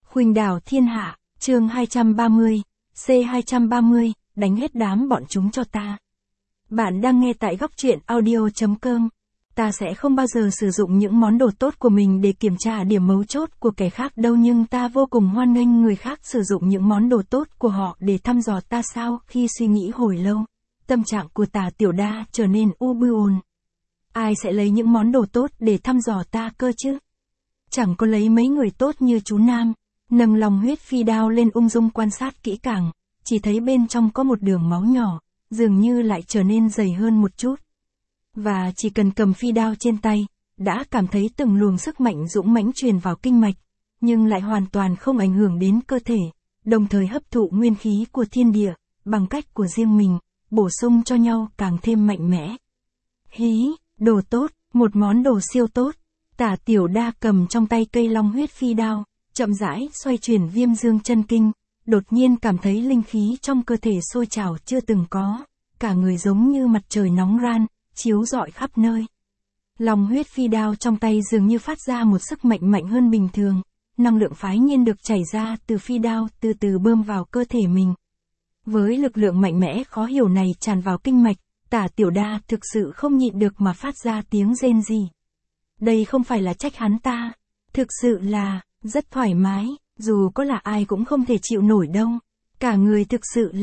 Khuynh đảo thiên hạ, chương 230, C230, đánh hết đám bọn chúng cho ta. Bạn đang nghe tại góc truyện audio.com. Ta sẽ không bao giờ sử dụng những món đồ tốt của mình để kiểm tra điểm mấu chốt của kẻ khác đâu, nhưng ta vô cùng hoan nghênh người khác sử dụng những món đồ tốt của họ để thăm dò ta. Sau khi suy nghĩ hồi lâu, tâm trạng của Tả Tiểu Đa trở nên u buồn. Ai sẽ lấy những món đồ tốt để thăm dò ta cơ chứ? Chẳng có lấy mấy người tốt như chú Nam. Nâng lòng huyết phi đao lên ung dung quan sát kỹ càng, chỉ thấy bên trong có một đường máu nhỏ, dường như lại trở nên dày hơn một chút. Và chỉ cần cầm phi đao trên tay, đã cảm thấy từng luồng sức mạnh dũng mãnh truyền vào kinh mạch, nhưng lại hoàn toàn không ảnh hưởng đến cơ thể, đồng thời hấp thụ nguyên khí của thiên địa, bằng cách của riêng mình, bổ sung cho nhau càng thêm mạnh mẽ. Hí, đồ tốt, một món đồ siêu tốt. Tả Tiểu Đa cầm trong tay cây long huyết phi đao, chậm rãi xoay chuyển Viêm Dương chân kinh, đột nhiên cảm thấy linh khí trong cơ thể sôi trào chưa từng có, cả người giống như mặt trời nóng ran, chiếu rọi khắp nơi. Long huyết phi đao trong tay dường như phát ra một sức mạnh mạnh hơn bình thường, năng lượng phái nhiên được chảy ra từ phi đao từ từ bơm vào cơ thể mình. Với lực lượng mạnh mẽ khó hiểu này tràn vào kinh mạch, Tả Tiểu Đa thực sự không nhịn được mà phát ra tiếng rên rỉ. Đây không phải là trách hắn ta, thực sự là rất thoải mái, dù có là ai cũng không thể chịu nổi đâu. Cả người thực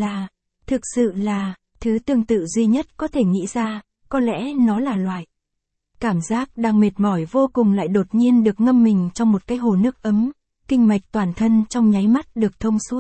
sự là, thứ tương tự duy nhất có thể nghĩ ra, có lẽ nó là loại. Cảm giác đang mệt mỏi vô cùng lại đột nhiên được ngâm mình trong một cái hồ nước ấm, kinh mạch toàn thân trong nháy mắt được thông suốt.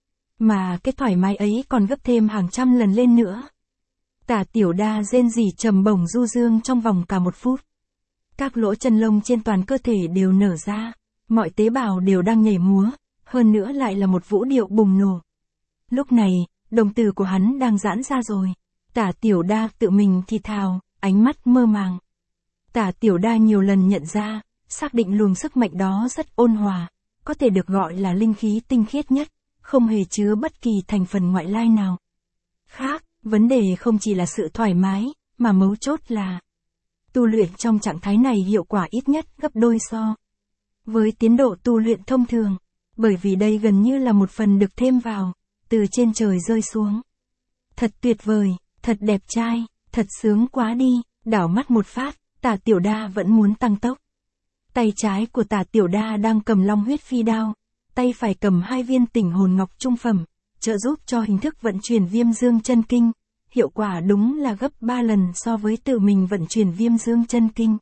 Mà cái thoải mái ấy còn gấp thêm hàng trăm lần lên nữa. Tả Tiểu Đa rên rỉ trầm bổng du dương trong vòng cả một phút. Các lỗ chân lông trên toàn cơ thể đều nở ra. Mọi tế bào đều đang nhảy múa, hơn nữa lại là một vũ điệu bùng nổ. Lúc này, đồng tử của hắn đang giãn ra rồi. Tả Tiểu Đa tự mình thì thào, ánh mắt mơ màng. Tả Tiểu Đa nhiều lần nhận ra, xác định luồng sức mạnh đó rất ôn hòa, có thể được gọi là linh khí tinh khiết nhất, không hề chứa bất kỳ thành phần ngoại lai nào. Khác, vấn đề không chỉ là sự thoải mái, mà mấu chốt là tu luyện trong trạng thái này hiệu quả ít nhất gấp đôi so với tiến độ tu luyện thông thường, bởi vì đây gần như là một phần được thêm vào, từ trên trời rơi xuống. Thật tuyệt vời, thật đẹp trai, thật sướng quá đi, đảo mắt một phát, Tả Tiểu Đa vẫn muốn tăng tốc. Tay trái của Tả Tiểu Đa đang cầm long huyết phi đao, tay phải cầm 2 viên tỉnh hồn ngọc trung phẩm, trợ giúp cho hình thức vận chuyển Viêm Dương chân kinh, hiệu quả đúng là gấp 3 lần so với tự mình vận chuyển Viêm Dương chân kinh.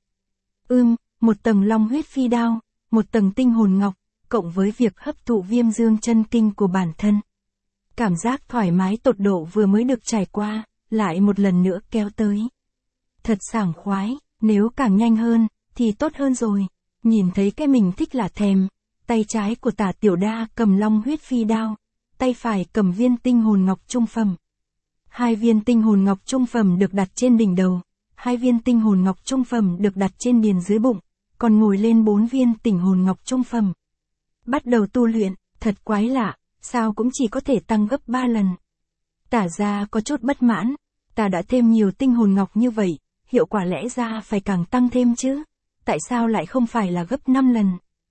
Một tầng long huyết phi đao, một tầng tinh hồn ngọc, cộng với việc hấp thụ Viêm Dương chân kinh của bản thân. Cảm giác thoải mái tột độ vừa mới được trải qua, lại một lần nữa kéo tới. Thật sảng khoái, nếu càng nhanh hơn, thì tốt hơn rồi. Nhìn thấy cái mình thích là thèm, tay trái của Tả Tiểu Đa cầm long huyết phi đao, tay phải cầm viên tinh hồn ngọc trung phẩm. 2 viên tinh hồn ngọc trung phẩm được đặt trên đỉnh đầu, 2 viên tinh hồn ngọc trung phẩm được đặt trên điền dưới bụng, còn ngồi lên 4 viên tỉnh hồn ngọc trung phẩm. Bắt đầu tu luyện, thật quái lạ, sao cũng chỉ có thể tăng gấp 3 lần. Tả gia có chút bất mãn, ta đã thêm nhiều tinh hồn ngọc như vậy, hiệu quả lẽ ra phải càng tăng thêm chứ, tại sao lại không phải là gấp 5 lần,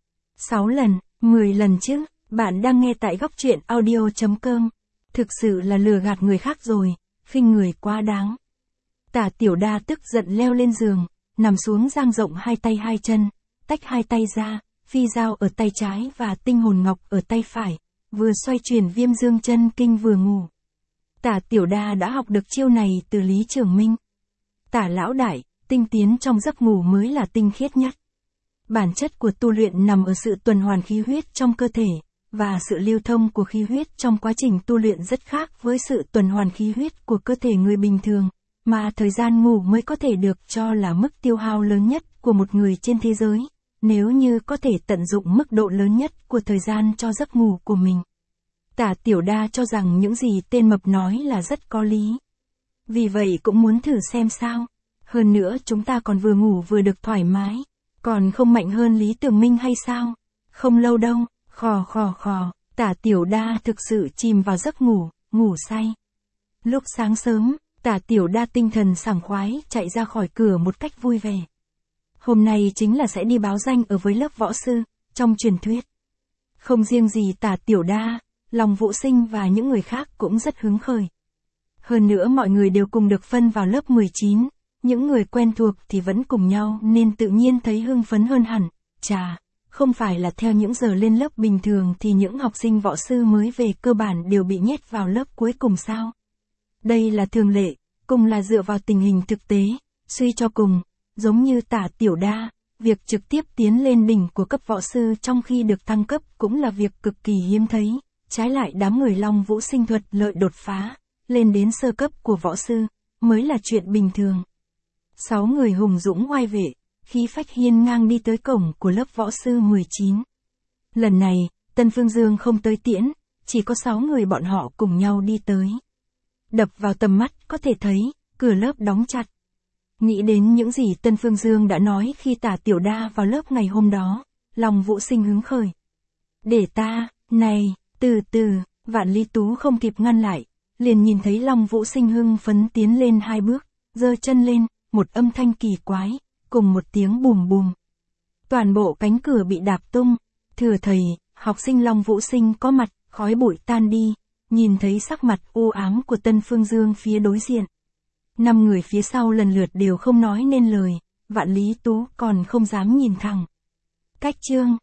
6 lần, 10 lần chứ? Bạn đang nghe tại góc truyện audio.com. Thực sự là lừa gạt người khác rồi, khinh người quá đáng. Tả Tiểu Đa tức giận leo lên giường, nằm xuống dang rộng 2 tay 2 chân, tách 2 tay ra, phi dao ở tay trái và tinh hồn ngọc ở tay phải, vừa xoay chuyển Viêm Dương chân kinh vừa ngủ. Tả Tiểu Đa đã học được chiêu này từ Lý Trường Minh. Tả lão đại, tinh tiến trong giấc ngủ mới là tinh khiết nhất. Bản chất của tu luyện nằm ở sự tuần hoàn khí huyết trong cơ thể, và sự lưu thông của khí huyết trong quá trình tu luyện rất khác với sự tuần hoàn khí huyết của cơ thể người bình thường, mà thời gian ngủ mới có thể được cho là mức tiêu hao lớn nhất của một người trên thế giới, nếu như có thể tận dụng mức độ lớn nhất của thời gian cho giấc ngủ của mình. Tả Tiểu Đa cho rằng những gì tên mập nói là rất có lý. Vì vậy cũng muốn thử xem sao. Hơn nữa chúng ta còn vừa ngủ vừa được thoải mái, còn không mạnh hơn Lý Tường Minh hay sao? Không lâu đâu. Khò, Tả Tiểu Đa thực sự chìm vào giấc ngủ, ngủ say. Lúc sáng sớm, Tả Tiểu Đa tinh thần sảng khoái chạy ra khỏi cửa một cách vui vẻ. Hôm nay chính là sẽ đi báo danh ở với lớp võ sư, trong truyền thuyết. Không riêng gì Tả Tiểu Đa, Long Vũ Sinh và những người khác cũng rất hứng khởi. Hơn nữa mọi người đều cùng được phân vào lớp 19, những người quen thuộc thì vẫn cùng nhau nên tự nhiên thấy hưng phấn hơn hẳn. Chà, không phải là theo những giờ lên lớp bình thường thì những học sinh võ sư mới về cơ bản đều bị nhét vào lớp cuối cùng sao? Đây là thường lệ, cùng là dựa vào tình hình thực tế, suy cho cùng, giống như Tả Tiểu Đa, việc trực tiếp tiến lên đỉnh của cấp võ sư trong khi được thăng cấp cũng là việc cực kỳ hiếm thấy, trái lại đám người Long Vũ Sinh thuật lợi đột phá, lên đến sơ cấp của võ sư, mới là chuyện bình thường. 6 người hùng dũng oai vệ, khí phách hiên ngang đi tới cổng của lớp võ sư 19. Lần này, Tân Phương Dương không tới tiễn, chỉ có 6 người bọn họ cùng nhau đi tới. Đập vào tầm mắt có thể thấy, cửa lớp đóng chặt. Nghĩ đến những gì Tân Phương Dương đã nói khi Tả Tiểu Đa vào lớp ngày hôm đó, Long Vũ Sinh hứng khởi. Để ta, này, từ từ, Vạn Lý Tú không kịp ngăn lại, liền nhìn thấy Long Vũ Sinh hưng phấn tiến lên 2 bước, giơ chân lên, một âm thanh kỳ quái, cùng một tiếng bùm bùm. Toàn bộ cánh cửa bị đạp tung, thừa thầy, học sinh Long Vũ Sinh có mặt, khói bụi tan đi, nhìn thấy sắc mặt u ám của Tân Phương Dương phía đối diện. 5 người phía sau lần lượt đều không nói nên lời, Vạn Lý Tú còn không dám nhìn thẳng. Cách chương